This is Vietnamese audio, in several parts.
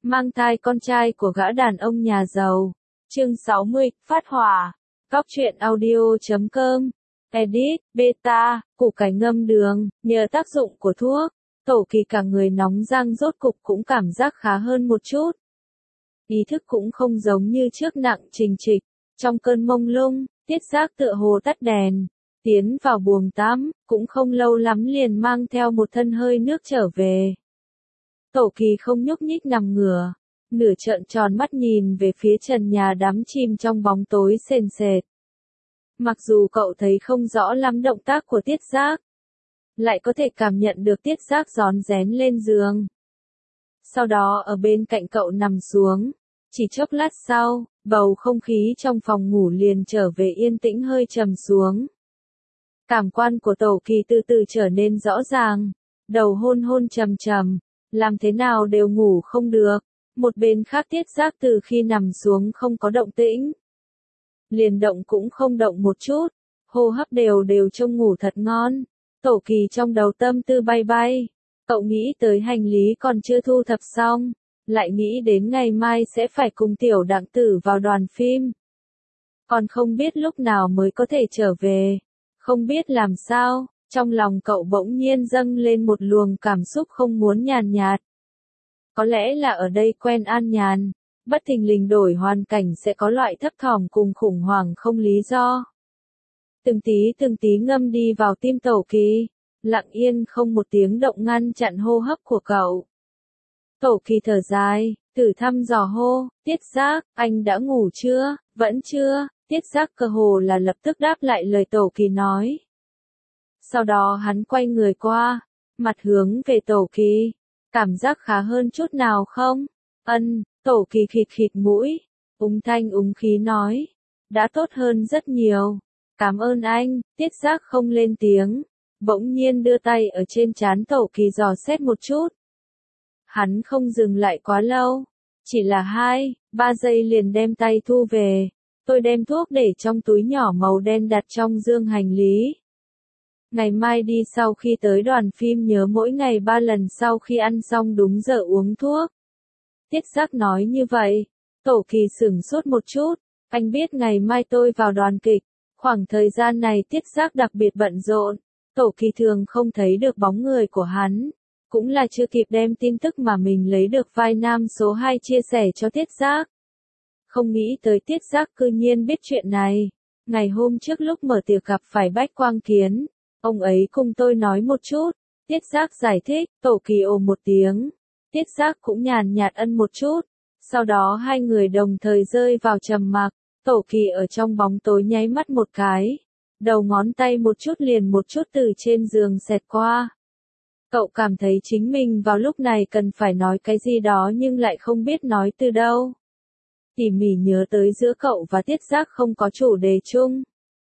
mang thai con trai của gã đàn ông nhà giàu. Chương 60, phát hỏa. Góc truyện audio.com. Edit, beta, củ cải ngâm đường, nhờ tác dụng của thuốc. Tổ Kỳ cả người nóng rang rốt cục cũng cảm giác khá hơn một chút. Ý thức cũng không giống như trước nặng trình trịch. Trong cơn mông lung, Tiết Giác tựa hồ tắt đèn. Tiến vào buồng tắm, cũng không lâu lắm liền mang theo một thân hơi nước trở về. Tổ Kỳ không nhúc nhích nằm ngửa, nửa trợn tròn mắt nhìn về phía trần nhà đắm chìm trong bóng tối sền sệt. Mặc dù cậu thấy không rõ lắm động tác của Tiết Giác, lại có thể cảm nhận được Tiết Giác rón rén lên giường. Sau đó ở bên cạnh cậu nằm xuống, chỉ chốc lát sau, bầu không khí trong phòng ngủ liền trở về yên tĩnh hơi trầm xuống. Cảm quan của Tổ Kỳ từ từ trở nên rõ ràng, đầu hôn hôn trầm trầm, làm thế nào đều ngủ không được. Một bên khác Tiết Giác từ khi nằm xuống không có động tĩnh, liền động cũng không động một chút, hô hấp đều đều trông ngủ thật ngon. Tổ Kỳ trong đầu tâm tư bay bay, cậu nghĩ tới hành lý còn chưa thu thập xong, lại nghĩ đến ngày mai sẽ phải cùng Tiểu Đặng Tử vào đoàn phim. Còn không biết lúc nào mới có thể trở về, không biết làm sao, trong lòng cậu bỗng nhiên dâng lên một luồng cảm xúc không muốn nhàn nhạt. Có lẽ là ở đây quen an nhàn, bất thình lình đổi hoàn cảnh sẽ có loại thấp thỏm cùng khủng hoảng không lý do. Từng tí ngâm đi vào tim Tổ Kỳ, lặng yên không một tiếng động ngăn chặn hô hấp của cậu. Tổ Kỳ thở dài, thử thăm dò hô, Tiết Giác, anh đã ngủ chưa? Vẫn chưa. Tiết Giác cơ hồ là lập tức đáp lại lời Tổ Kỳ nói. Sau đó hắn quay người qua, mặt hướng về Tổ Kỳ, cảm giác khá hơn chút nào không? Tổ Kỳ khịt khịt mũi, úng thanh úng khí nói, đã tốt hơn rất nhiều. Cảm ơn anh. Tiết Giác không lên tiếng, bỗng nhiên đưa tay ở trên trán Tổ Kỳ dò xét một chút. Hắn không dừng lại quá lâu, chỉ là 2-3 giây liền đem tay thu về. Tôi đem thuốc để trong túi nhỏ màu đen đặt trong dương hành lý. Ngày mai đi sau khi tới đoàn phim nhớ mỗi ngày 3 lần sau khi ăn xong đúng giờ uống thuốc. Tiết Giác nói như vậy, Tổ Kỳ sửng sốt một chút, anh biết ngày mai tôi vào đoàn kịch, khoảng thời gian này Tiết Giác đặc biệt bận rộn, Tổ Kỳ thường không thấy được bóng người của hắn, cũng là chưa kịp đem tin tức mà mình lấy được vai nam số 2 chia sẻ cho Tiết Giác. Không nghĩ tới Tiết Giác cư nhiên biết chuyện này. Ngày hôm trước lúc mở tiệc gặp phải Bách Quang Kiến, ông ấy cùng tôi nói một chút. Tiết Giác giải thích, Tổ Kỳ ồ một tiếng. Tiết Giác cũng nhàn nhạt ân một chút. Sau đó hai người đồng thời rơi vào trầm mặc. Tổ Kỳ ở trong bóng tối nháy mắt một cái. Đầu ngón tay một chút liền một chút từ trên giường xẹt qua. Cậu cảm thấy chính mình vào lúc này cần phải nói cái gì đó nhưng lại không biết nói từ đâu. Tỉ mỉ nhớ tới giữa cậu và Tiết Giác không có chủ đề chung.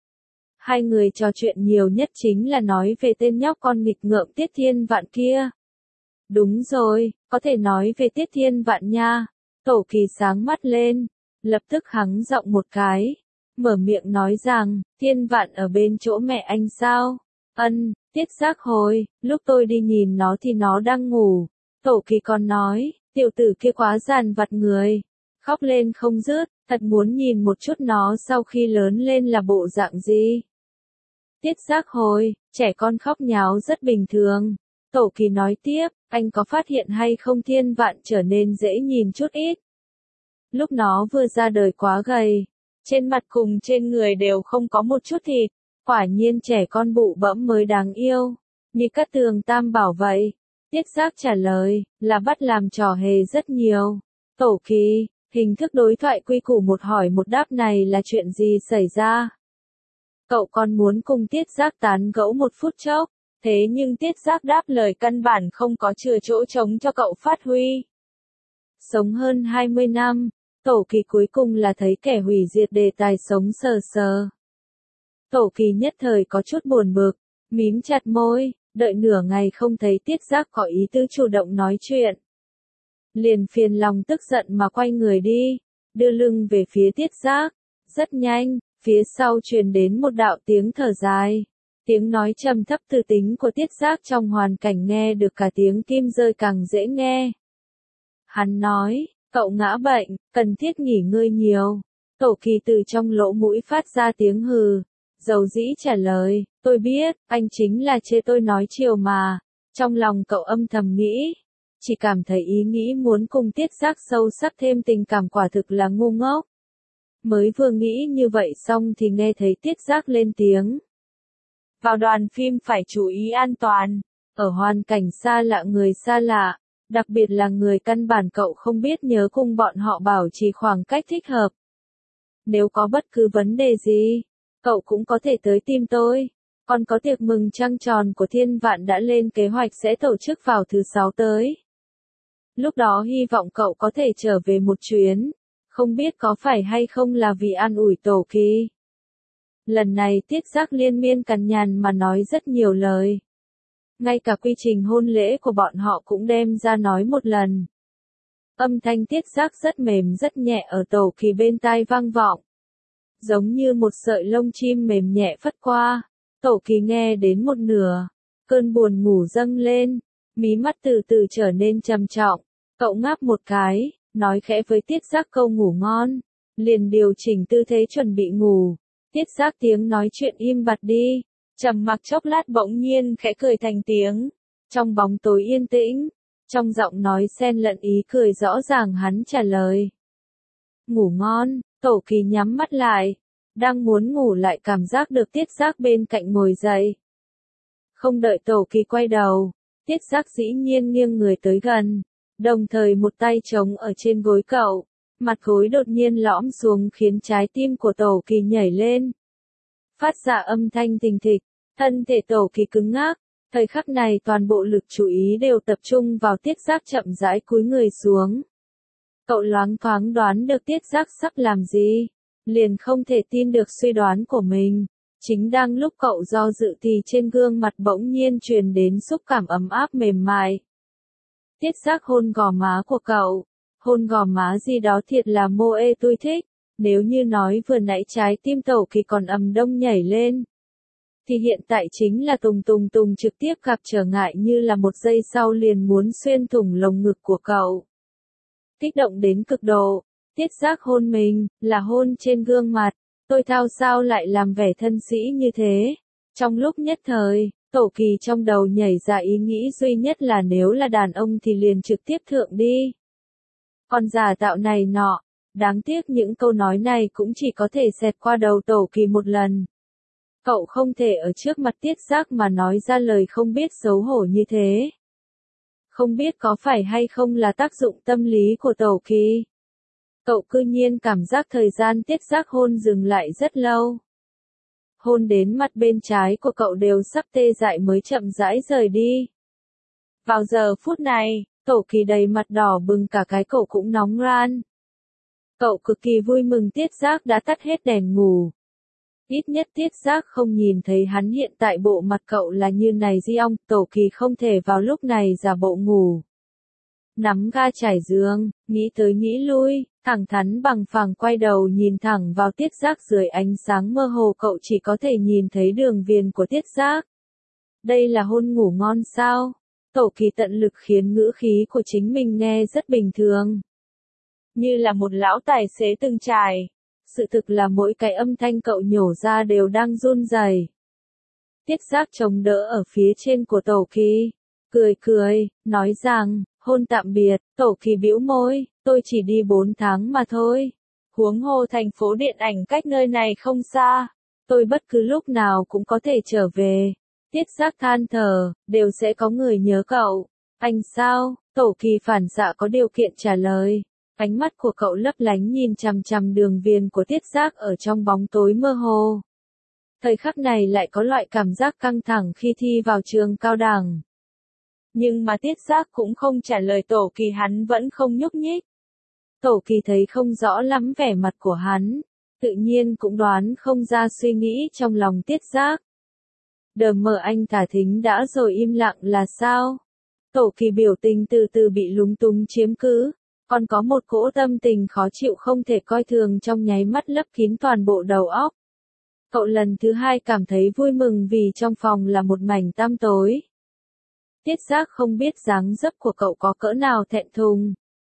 Hai người trò chuyện nhiều nhất chính là nói về tên nhóc con nghịch ngợm Tiết Thiên Vạn kia. Đúng rồi, có thể nói về Tiết Thiên Vạn nha. Tổ Kỳ sáng mắt lên, lập tức hắng giọng một cái, mở miệng nói rằng, Thiên Vạn ở bên chỗ mẹ anh sao? Tiết Giác hồi, lúc tôi đi nhìn nó thì nó đang ngủ. Tổ Kỳ còn nói, tiểu tử kia quá giàn vặt người. Khóc lên không dứt, thật muốn nhìn một chút nó sau khi lớn lên là bộ dạng gì. Tiết Giác hồi, trẻ con khóc nháo rất bình thường. Tổ Kỳ nói tiếp, anh có phát hiện hay không Thiên Vạn trở nên dễ nhìn chút ít. Lúc nó vừa ra đời quá gầy, trên mặt cùng trên người đều không có một chút thịt, quả nhiên trẻ con bụ bẫm mới đáng yêu, như Cát Tường Tam Bảo vậy. Tiết Giác trả lời, là bắt làm trò hề rất nhiều. Tổ Kỳ, hình thức đối thoại quy củ một hỏi một đáp này là chuyện gì xảy ra? Cậu còn muốn cùng Tiết Giác tán gẫu một phút chốc, thế nhưng Tiết Giác đáp lời căn bản không có chừa chỗ trống cho cậu phát huy. Sống hơn 20 năm, Tổ Kỳ cuối cùng là thấy kẻ hủy diệt đề tài sống sờ sờ. Tổ Kỳ nhất thời có chút buồn bực, mím chặt môi, đợi nửa ngày không thấy Tiết Giác có ý tứ chủ động nói chuyện. Liền phiền lòng tức giận mà quay người đi, đưa lưng về phía Tiết Giác. Rất nhanh, phía sau truyền đến một đạo tiếng thở dài. Tiếng nói trầm thấp từ tính của Tiết Giác trong hoàn cảnh nghe được cả tiếng kim rơi càng dễ nghe. Hắn nói, cậu ngã bệnh, cần thiết nghỉ ngơi nhiều. Tổ Kỳ từ trong lỗ mũi phát ra tiếng hừ, dầu dĩ trả lời, tôi biết, anh chính là chê tôi nói chiều mà. Trong lòng cậu âm thầm nghĩ, chỉ cảm thấy ý nghĩ muốn cùng Tiết Giác sâu sắc thêm tình cảm quả thực là ngu ngốc. Mới vừa nghĩ như vậy xong thì nghe thấy Tiết Giác lên tiếng. Vào đoàn phim phải chú ý an toàn, ở hoàn cảnh xa lạ người xa lạ, đặc biệt là người căn bản cậu không biết nhớ cùng bọn họ bảo trì khoảng cách thích hợp. Nếu có bất cứ vấn đề gì, cậu cũng có thể tới tìm tôi. Còn có tiệc mừng trăng tròn của Thiên Vạn đã lên kế hoạch sẽ tổ chức vào thứ 6 tới. Lúc đó hy vọng cậu có thể trở về một chuyến, không biết có phải hay không là vì an ủi Tổ Kỳ. Lần này Tiết Giác liên miên cằn nhằn mà nói rất nhiều lời. Ngay cả quy trình hôn lễ của bọn họ cũng đem ra nói một lần. Âm thanh Tiết Giác rất mềm rất nhẹ ở Tổ Kỳ bên tai vang vọng. Giống như một sợi lông chim mềm nhẹ phất qua. Tổ Kỳ nghe đến một nửa. Cơn buồn ngủ dâng lên. Mí mắt từ từ trở nên trầm trọng. Cậu ngáp một cái, nói khẽ với Tiết Giác câu ngủ ngon. Liền điều chỉnh tư thế chuẩn bị ngủ. Tiết Giác tiếng nói chuyện im bặt đi. Trầm mặc chốc lát bỗng nhiên khẽ cười thành tiếng. Trong bóng tối yên tĩnh. Trong giọng nói xen lẫn ý cười rõ ràng hắn trả lời. Ngủ ngon, Tổ Kỳ nhắm mắt lại. Đang muốn ngủ lại cảm giác được Tiết Giác bên cạnh ngồi dậy. Không đợi Tổ Kỳ quay đầu, Tiết Giác dĩ nhiên nghiêng người tới gần. Đồng thời một tay trống ở trên gối cậu. Mặt gối đột nhiên lõm xuống khiến trái tim của Tổ Kỳ nhảy lên. Phát ra âm thanh thình thịch, thân thể Tổ Kỳ cứng ngắc. Thời khắc này toàn bộ lực chú ý đều tập trung vào Tiết Giác chậm rãi cúi người xuống. Cậu loáng thoáng đoán được Tiết Giác sắp làm gì, liền không thể tin được suy đoán của mình. Chính đang lúc cậu do dự thì trên gương mặt bỗng nhiên truyền đến xúc cảm ấm áp mềm mại. Tiết Giác hôn gò má của cậu, hôn gò má gì đó thiệt là mô ê tôi thích. Nếu như nói vừa nãy trái tim Tổ Kỳ còn ầm đông nhảy lên, thì hiện tại chính là tùng tùng tùng trực tiếp gặp trở ngại như là một giây sau liền muốn xuyên thủng lồng ngực của cậu. Kích động đến cực độ, Tiết Giác hôn mình, là hôn trên gương mặt, tôi thao sao lại làm vẻ thân sĩ như thế. Trong lúc nhất thời, Tổ Kỳ trong đầu nhảy ra ý nghĩ duy nhất là nếu là đàn ông thì liền trực tiếp thượng đi. Còn giả tạo này nọ, đáng tiếc những câu nói này cũng chỉ có thể xẹt qua đầu Tổ Kỳ một lần. Cậu không thể ở trước mặt Tiết Giác mà nói ra lời không biết xấu hổ như thế. Không biết có phải hay không là tác dụng tâm lý của Tổ Kỳ. Cậu cư nhiên cảm giác thời gian Tiết Giác hôn dừng lại rất lâu. Hôn đến mặt bên trái của cậu đều sắp tê dại mới chậm rãi rời đi. Vào giờ phút này, Tổ Kỳ đầy mặt đỏ bừng cả cái cổ cũng nóng ran. Cậu cực kỳ vui mừng Tiết Giác đã tắt hết đèn ngủ. Ít nhất Tiết Giác không nhìn thấy hắn hiện tại bộ mặt cậu là như này di ong, Tổ Kỳ không thể vào lúc này giả bộ ngủ. Nắm ga trải giường, nghĩ tới nghĩ lui, thẳng thắn bằng phẳng quay đầu nhìn thẳng vào Tiết Giác dưới ánh sáng mơ hồ cậu chỉ có thể nhìn thấy đường viền của Tiết Giác. Đây là hôn ngủ ngon sao? Tổ Kỳ tận lực khiến ngữ khí của chính mình nghe rất bình thường. Như là một lão tài xế từng trải. Sự thực là mỗi cái âm thanh cậu nhổ ra đều đang run rẩy. Tiết Giác chống đỡ ở phía trên của Tổ Kỳ, cười cười, nói rằng, hôn tạm biệt. Tổ Kỳ bĩu môi, tôi chỉ đi 4 tháng mà thôi. Huống hồ thành phố điện ảnh cách nơi này không xa, tôi bất cứ lúc nào cũng có thể trở về. Tiết Giác than thở, đều sẽ có người nhớ cậu. Anh sao? Tổ Kỳ phản xạ có điều kiện trả lời. Ánh mắt của cậu lấp lánh nhìn chằm chằm đường viền của Tiết Giác ở trong bóng tối mơ hồ. Thời khắc này lại có loại cảm giác căng thẳng khi thi vào trường cao đẳng. Nhưng mà Tiết Giác cũng không trả lời Tổ Kỳ, hắn vẫn không nhúc nhích. Tổ Kỳ thấy không rõ lắm vẻ mặt của hắn, tự nhiên cũng đoán không ra suy nghĩ trong lòng Tiết Giác. Đờ mờ anh thả thính đã rồi im lặng là sao? Tổ Kỳ biểu tình từ từ bị lúng túng chiếm cứ. Còn có một cỗ tâm tình khó chịu không thể coi thường trong nháy mắt lấp kín toàn bộ đầu óc. Cậu lần thứ hai cảm thấy vui mừng vì trong phòng là một mảnh tăm tối. Tiết Giác không biết dáng dấp của cậu có cỡ nào thẹn thùng.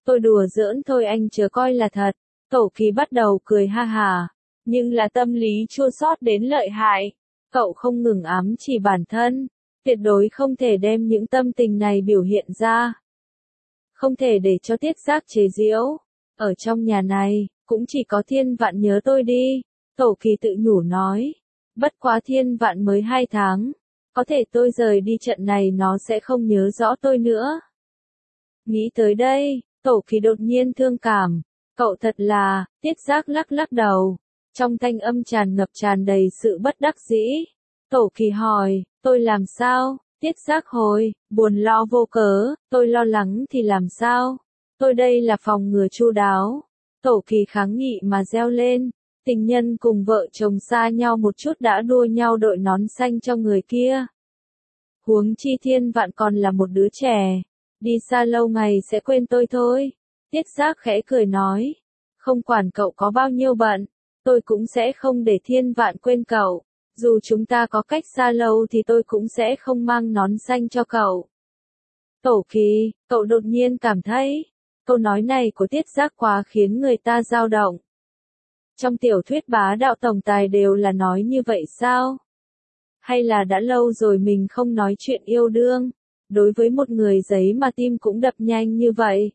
Tôi đùa giỡn thôi anh chớ coi là thật. Tổ Kỳ bắt đầu cười ha hà, nhưng là tâm lý chua xót đến lợi hại. Cậu không ngừng ám chỉ bản thân, tuyệt đối không thể đem những tâm tình này biểu hiện ra. Không thể để cho Tiết Giác chế giễu. Ở trong nhà này, cũng chỉ có Thiên Vạn nhớ tôi đi. Tổ Kỳ tự nhủ nói. Bất quá Thiên Vạn mới 2 tháng. Có thể tôi rời đi trận này nó sẽ không nhớ rõ tôi nữa. Nghĩ tới đây, Tổ Kỳ đột nhiên thương cảm. Cậu thật là, Tiết Giác lắc lắc đầu. Trong thanh âm tràn ngập tràn đầy sự bất đắc dĩ. Tổ Kỳ hỏi, tôi làm sao? Tiết Giác hồi, buồn lo vô cớ, tôi lo lắng thì làm sao? Tôi đây là phòng ngừa chu đáo. Tổ Kỳ kháng nghị mà reo lên. Tình nhân cùng vợ chồng xa nhau một chút đã đua nhau đội nón xanh cho người kia. Huống chi Thiên Vạn còn là một đứa trẻ. Đi xa lâu ngày sẽ quên tôi thôi. Tiết Giác khẽ cười nói. Không quản cậu có bao nhiêu bận, tôi cũng sẽ không để Thiên Vạn quên cậu. Dù chúng ta có cách xa lâu thì tôi cũng sẽ không mang nón xanh cho cậu. Tổ Kỳ, cậu đột nhiên cảm thấy, câu nói này của Tiết Giác quá khiến người ta dao động. Trong tiểu thuyết bá đạo tổng tài đều là nói như vậy sao? Hay là đã lâu rồi mình không nói chuyện yêu đương, đối với một người giấy mà tim cũng đập nhanh như vậy?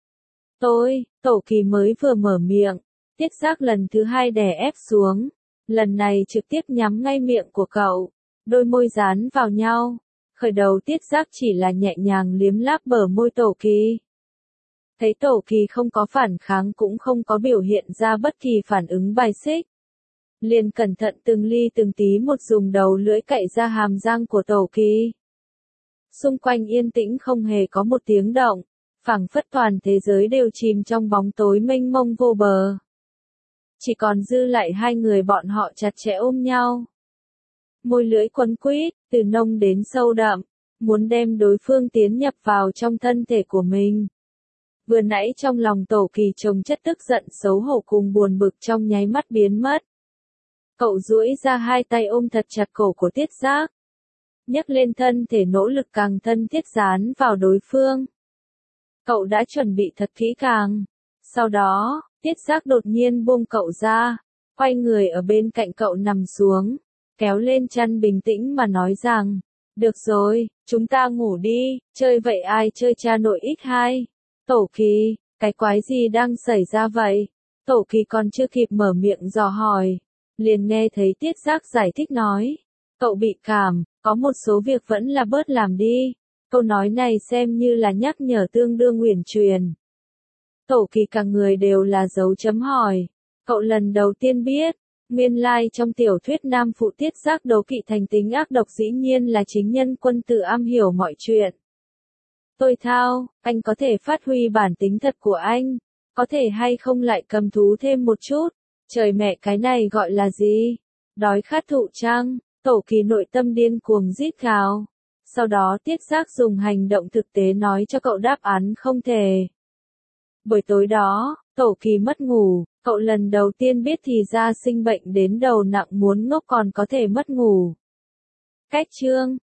Tổ Kỳ mới vừa mở miệng, Tiết Giác lần thứ 2 đè ép xuống, lần này trực tiếp nhắm ngay miệng của cậu, đôi môi dán vào nhau. Khởi đầu Tiết Giác chỉ là nhẹ nhàng liếm láp bờ môi Tổ Kỳ. Thấy Tổ Kỳ không có phản kháng cũng không có biểu hiện ra bất kỳ phản ứng bài xích. Liền cẩn thận từng ly từng tí một dùng đầu lưỡi cạy ra hàm răng của Tổ Kỳ. Xung quanh yên tĩnh không hề có một tiếng động, phảng phất toàn thế giới đều chìm trong bóng tối mênh mông vô bờ. Chỉ còn dư lại hai người bọn họ chặt chẽ ôm nhau. Môi lưỡi quấn quýt, từ nông đến sâu đậm, muốn đem đối phương tiến nhập vào trong thân thể của mình. Vừa nãy trong lòng Tổ Kỳ chồng chất tức giận xấu hổ cùng buồn bực trong nháy mắt biến mất. Cậu duỗi ra hai tay ôm thật chặt cổ của Tiết Giác. Nhấc lên thân thể nỗ lực càng thân thiết dán vào đối phương. Cậu đã chuẩn bị thật kỹ càng. Sau đó, Tiết Giác đột nhiên buông cậu ra, quay người ở bên cạnh cậu nằm xuống, kéo lên chăn bình tĩnh mà nói rằng, được rồi, chúng ta ngủ đi, chơi vậy ai chơi cha nội x2. Tổ Kỳ, cái quái gì đang xảy ra vậy? Tổ Kỳ còn chưa kịp mở miệng dò hỏi, liền nghe thấy Tiết Giác giải thích nói, cậu bị cảm, có một số việc vẫn là bớt làm đi. Câu nói này xem như là nhắc nhở tương đương uyển chuyển. Tổ Kỳ cả người đều là dấu chấm hỏi. Cậu lần đầu tiên biết, nguyên lai trong tiểu thuyết nam phụ Tiết Giác đố kỵ thành tính ác độc dĩ nhiên là chính nhân quân tử am hiểu mọi chuyện. Tôi thao, anh có thể phát huy bản tính thật của anh, có thể hay không lại cầm thú thêm một chút, trời mẹ cái này gọi là gì? Đói khát thụ chăng? Tổ Kỳ nội tâm điên cuồng rít gào. Sau đó Tiết Giác dùng hành động thực tế nói cho cậu đáp án không thể. Buổi tối đó, Tổ Kỳ mất ngủ, cậu lần đầu tiên biết thì ra sinh bệnh đến đầu nặng muốn ngốc còn có thể mất ngủ. Cách chương